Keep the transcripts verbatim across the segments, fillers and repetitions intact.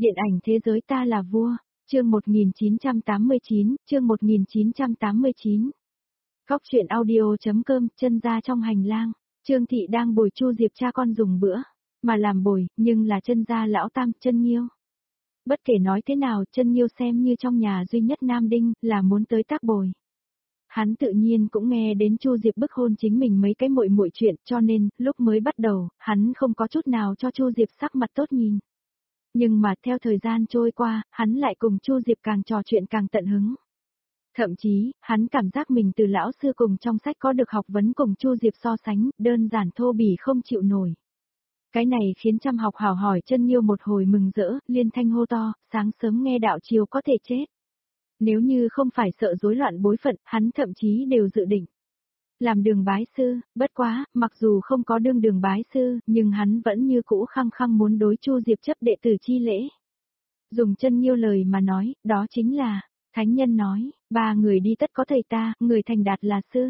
Điện ảnh thế giới ta là vua, chương một nghìn chín trăm tám mươi chín, chương một nghìn chín trăm tám mươi chín. Góc truyện audio.com, chân ra trong hành lang, Trương Thị đang bồi Chu Diệp cha con dùng bữa, mà làm bồi, nhưng là chân gia lão tam, chân Nhiêu. Bất kể nói thế nào, chân Nhiêu xem như trong nhà duy nhất nam đinh, là muốn tới tác bồi. Hắn tự nhiên cũng nghe đến Chu Diệp bức hôn chính mình mấy cái muội muội chuyện, cho nên, lúc mới bắt đầu, hắn không có chút nào cho Chu Diệp sắc mặt tốt nhìn. Nhưng mà theo thời gian trôi qua, hắn lại cùng Chu Diệp càng trò chuyện càng tận hứng. Thậm chí, hắn cảm giác mình từ lão sư cùng trong sách có được học vấn cùng Chu Diệp so sánh, đơn giản thô bỉ không chịu nổi. Cái này khiến trăm học hào hỏi chân Nhiêu một hồi mừng rỡ, liên thanh hô to, sáng sớm nghe đạo chiều có thể chết. Nếu như không phải sợ rối loạn bối phận, hắn thậm chí đều dự định làm đường bái sư, bất quá, mặc dù không có đương đường bái sư, nhưng hắn vẫn như cũ khăng khăng muốn đối Chu Diệp chấp đệ tử chi lễ. Dùng chân Nhiêu lời mà nói, đó chính là, thánh nhân nói, ba người đi tất có thầy ta, người thành đạt là sư.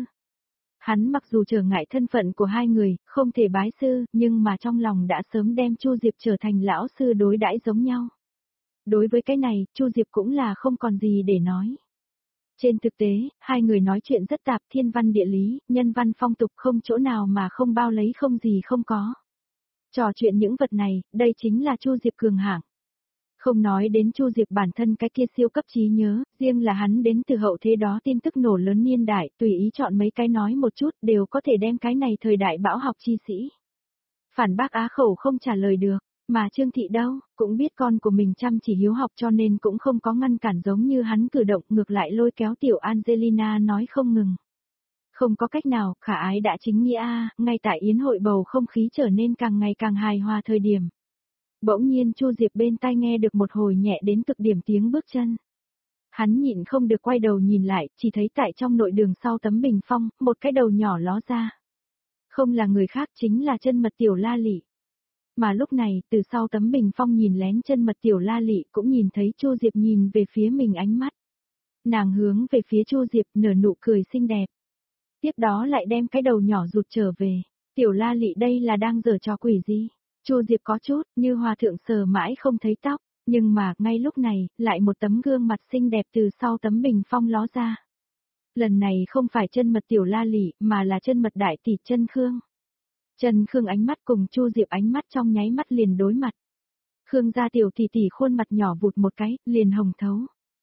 Hắn mặc dù trở ngại thân phận của hai người, không thể bái sư, nhưng mà trong lòng đã sớm đem Chu Diệp trở thành lão sư đối đãi giống nhau. Đối với cái này, Chu Diệp cũng là không còn gì để nói. Trên thực tế, hai người nói chuyện rất tạp, thiên văn địa lý, nhân văn phong tục, không chỗ nào mà không bao lấy không gì không có. Trò chuyện những vật này, đây chính là Chu Diệp cường hạng. Không nói đến Chu Diệp bản thân cái kia siêu cấp trí nhớ, riêng là hắn đến từ hậu thế đó tin tức nổ lớn niên đại, tùy ý chọn mấy cái nói một chút đều có thể đem cái này thời đại bão học chi sĩ. Phản bác á khẩu không trả lời được. Mà Trương Thị đâu, cũng biết con của mình chăm chỉ hiếu học cho nên cũng không có ngăn cản giống như hắn cử động, ngược lại lôi kéo tiểu Angelina nói không ngừng. Không có cách nào, khả ái đã chính nghĩa a, ngay tại yến hội bầu không khí trở nên càng ngày càng hài hòa thời điểm. Bỗng nhiên Chu Diệp bên tai nghe được một hồi nhẹ đến cực điểm tiếng bước chân. Hắn nhịn không được quay đầu nhìn lại, chỉ thấy tại trong nội đường sau tấm bình phong, một cái đầu nhỏ ló ra. Không là người khác chính là chân mật tiểu La Lị. Mà lúc này, từ sau tấm bình phong nhìn lén chân mật tiểu La Lị cũng nhìn thấy Chu Diệp nhìn về phía mình ánh mắt. Nàng hướng về phía Chu Diệp nở nụ cười xinh đẹp. Tiếp đó lại đem cái đầu nhỏ rụt trở về. Tiểu La Lị đây là đang giở trò quỷ gì? Chu Diệp có chút như hòa thượng sờ mãi không thấy tóc, nhưng mà ngay lúc này, lại một tấm gương mặt xinh đẹp từ sau tấm bình phong ló ra. Lần này không phải chân mật tiểu La Lị mà là chân mật đại tỷ chân Khương. Trần Khương ánh mắt cùng Chu Diệp ánh mắt trong nháy mắt liền đối mặt. Khương gia tiểu tỷ tỷ khuôn mặt nhỏ vụt một cái, liền hồng thấu.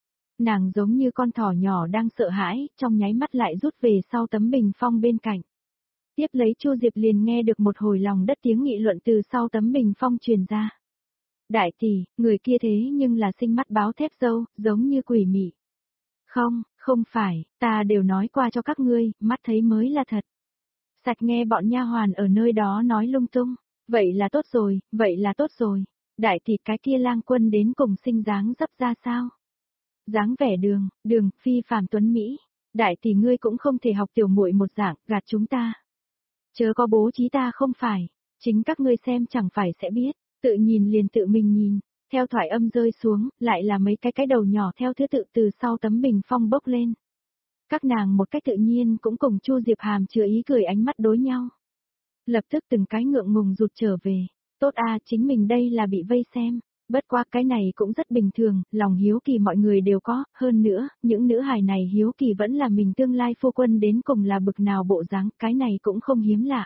Nàng giống như con thỏ nhỏ đang sợ hãi, trong nháy mắt lại rút về sau tấm bình phong bên cạnh. Tiếp lấy Chu Diệp liền nghe được một hồi lòng đất tiếng nghị luận từ sau tấm bình phong truyền ra. Đại tỷ, người kia thế nhưng là sinh mắt báo thép dâu, giống như quỷ mị. Không, không phải, ta đều nói qua cho các ngươi, mắt thấy mới là thật. Sạch nghe bọn nha hoàn ở nơi đó nói lung tung, vậy là tốt rồi, vậy là tốt rồi. Đại tỷ cái kia lang quân đến cùng sinh dáng dấp ra sao? Dáng vẻ đường, đường, phi phàm tuấn Mỹ. Đại tỷ ngươi cũng không thể học tiểu muội một dạng, gạt chúng ta. Chớ có bố trí ta không phải, chính các ngươi xem chẳng phải sẽ biết, tự nhìn liền tự mình nhìn. Theo thoại âm rơi xuống, lại là mấy cái cái đầu nhỏ theo thứ tự từ sau tấm bình phong bốc lên. Các nàng một cách tự nhiên cũng cùng Chu Diệp hàm chứa ý cười ánh mắt đối nhau. Lập tức từng cái ngượng ngùng rụt trở về. Tốt a, chính mình đây là bị vây xem. Bất quá cái này cũng rất bình thường, lòng hiếu kỳ mọi người đều có. Hơn nữa, những nữ hài này hiếu kỳ vẫn là mình tương lai phu quân đến cùng là bực nào bộ dáng, cái này cũng không hiếm lạ.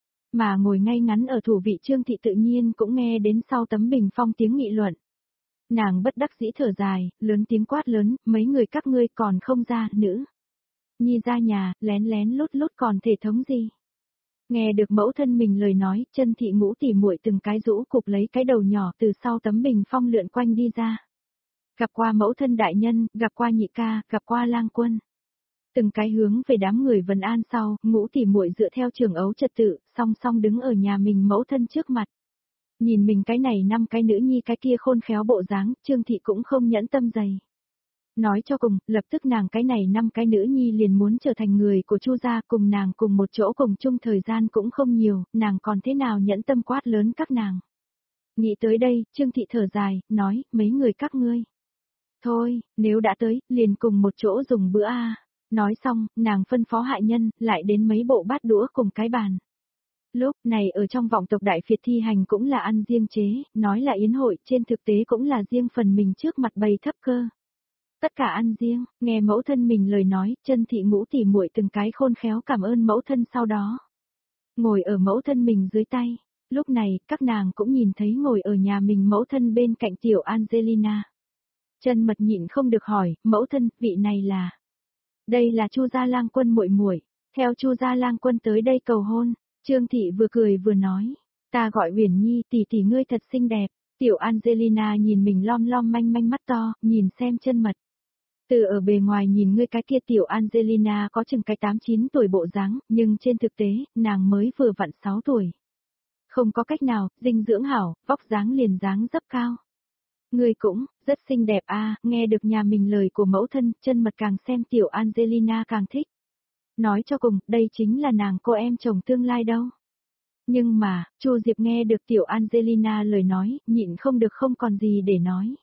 Mà ngồi ngay ngắn ở thủ vị Trương Thị tự nhiên cũng nghe đến sau tấm bình phong tiếng nghị luận. Nàng bất đắc dĩ thở dài, lớn tiếng quát lớn, mấy người các ngươi còn không ra, nữ. Nhi ra nhà, lén lén lút lút còn thể thống gì? Nghe được mẫu thân mình lời nói, chân Thị ngũ tỉ muội từng cái rũ cục lấy cái đầu nhỏ từ sau tấm bình phong lượn quanh đi ra. Gặp qua mẫu thân đại nhân, gặp qua nhị ca, gặp qua lang quân. Từng cái hướng về đám người vần an sau, ngũ tỉ muội dựa theo trường ấu trật tự, song song đứng ở nhà mình mẫu thân trước mặt. Nhìn mình cái này năm cái nữ nhi cái kia khôn khéo bộ dáng, Trương Thị cũng không nhẫn tâm dày. Nói cho cùng, lập tức nàng cái này năm cái nữ nhi liền muốn trở thành người của Chu gia cùng nàng cùng một chỗ cùng chung thời gian cũng không nhiều, nàng còn thế nào nhẫn tâm quát lớn các nàng. Nghĩ tới đây, Trương Thị thở dài, nói, mấy người các ngươi. Thôi, nếu đã tới, liền cùng một chỗ dùng bữa a. Nói xong, nàng phân phó hạ nhân, lại đến mấy bộ bát đũa cùng cái bàn. Lúc này ở trong vọng tộc Đại Phiệt thi hành cũng là ăn riêng chế, nói là yến hội, trên thực tế cũng là riêng phần mình trước mặt bày thấp cơ. Tất cả ăn riêng, nghe mẫu thân mình lời nói, chân thị ngũ tỉ muội từng cái khôn khéo cảm ơn mẫu thân sau đó. Ngồi ở mẫu thân mình dưới tay, lúc này các nàng cũng nhìn thấy ngồi ở nhà mình mẫu thân bên cạnh tiểu Angelina. Chân mật nhịn không được hỏi, mẫu thân, vị này là... Đây là Chu Gia Lang Quân muội muội, theo Chu Gia Lang Quân tới đây cầu hôn. Trương thị vừa cười vừa nói, ta gọi Uyển Nhi, tỷ tỷ ngươi thật xinh đẹp. Tiểu Angelina nhìn mình lom lom manh manh mắt to, nhìn xem chân mật. Từ ở bề ngoài nhìn ngươi cái kia tiểu Angelina có chừng cái tám chín tuổi bộ dáng, nhưng trên thực tế, nàng mới vừa vặn sáu tuổi. Không có cách nào, dinh dưỡng hảo, vóc dáng liền dáng dấp cao. Ngươi cũng, rất xinh đẹp a. Nghe được nhà mình lời của mẫu thân, chân mật càng xem tiểu Angelina càng thích. Nói cho cùng, đây chính là nàng cô em chồng tương lai đâu. Nhưng mà, Chu Diệp nghe được tiểu Angelina lời nói, nhịn không được không còn gì để nói.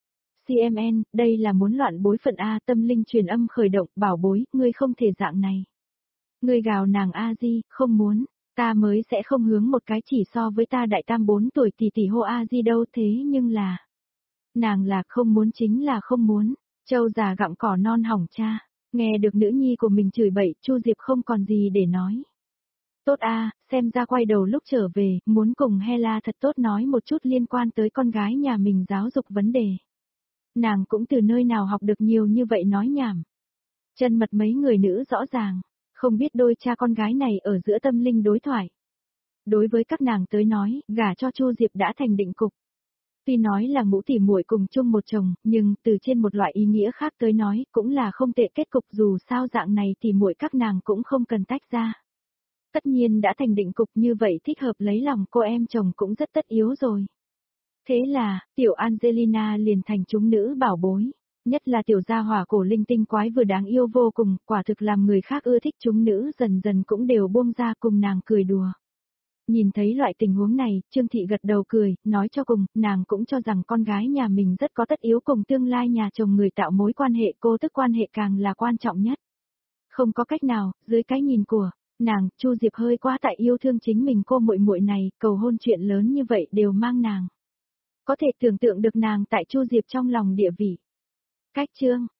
xê em en, đây là muốn loạn bối phận A, tâm linh truyền âm khởi động, bảo bối, ngươi không thể dạng này. Ngươi gào nàng A Di, không muốn, ta mới sẽ không hướng một cái chỉ so với ta đại tam bốn tuổi tỷ tỷ hô A Di đâu thế nhưng là. Nàng là không muốn chính là không muốn, châu già gặm cỏ non hỏng cha, nghe được nữ nhi của mình chửi bậy, Chu Diệp không còn gì để nói. Tốt a, xem ra quay đầu lúc trở về, muốn cùng Hela thật tốt nói một chút liên quan tới con gái nhà mình giáo dục vấn đề. Nàng cũng từ nơi nào học được nhiều như vậy nói nhảm. Chân mật mấy người nữ rõ ràng, không biết đôi cha con gái này ở giữa tâm linh đối thoại. Đối với các nàng tới nói, gả cho Chu Diệp đã thành định cục. Tuy nói là ngũ tỉ muội cùng chung một chồng, nhưng từ trên một loại ý nghĩa khác tới nói, cũng là không tệ kết cục dù sao dạng này thì muội các nàng cũng không cần tách ra. Tất nhiên đã thành định cục như vậy thích hợp lấy lòng cô em chồng cũng rất tất yếu rồi. Thế là, tiểu Angelina liền thành chúng nữ bảo bối, nhất là tiểu gia hỏa cổ linh tinh quái vừa đáng yêu vô cùng, quả thực làm người khác ưa thích chúng nữ dần dần cũng đều buông ra cùng nàng cười đùa. Nhìn thấy loại tình huống này, Trương Thị gật đầu cười, nói cho cùng, nàng cũng cho rằng con gái nhà mình rất có tất yếu cùng tương lai nhà chồng người tạo mối quan hệ cô tức quan hệ càng là quan trọng nhất. Không có cách nào, dưới cái nhìn của nàng, Chu Diệp hơi quá tại yêu thương chính mình cô muội muội này, cầu hôn chuyện lớn như vậy đều mang nàng. Có thể tưởng tượng được nàng tại Chu Diệp trong lòng địa vị. Cách chương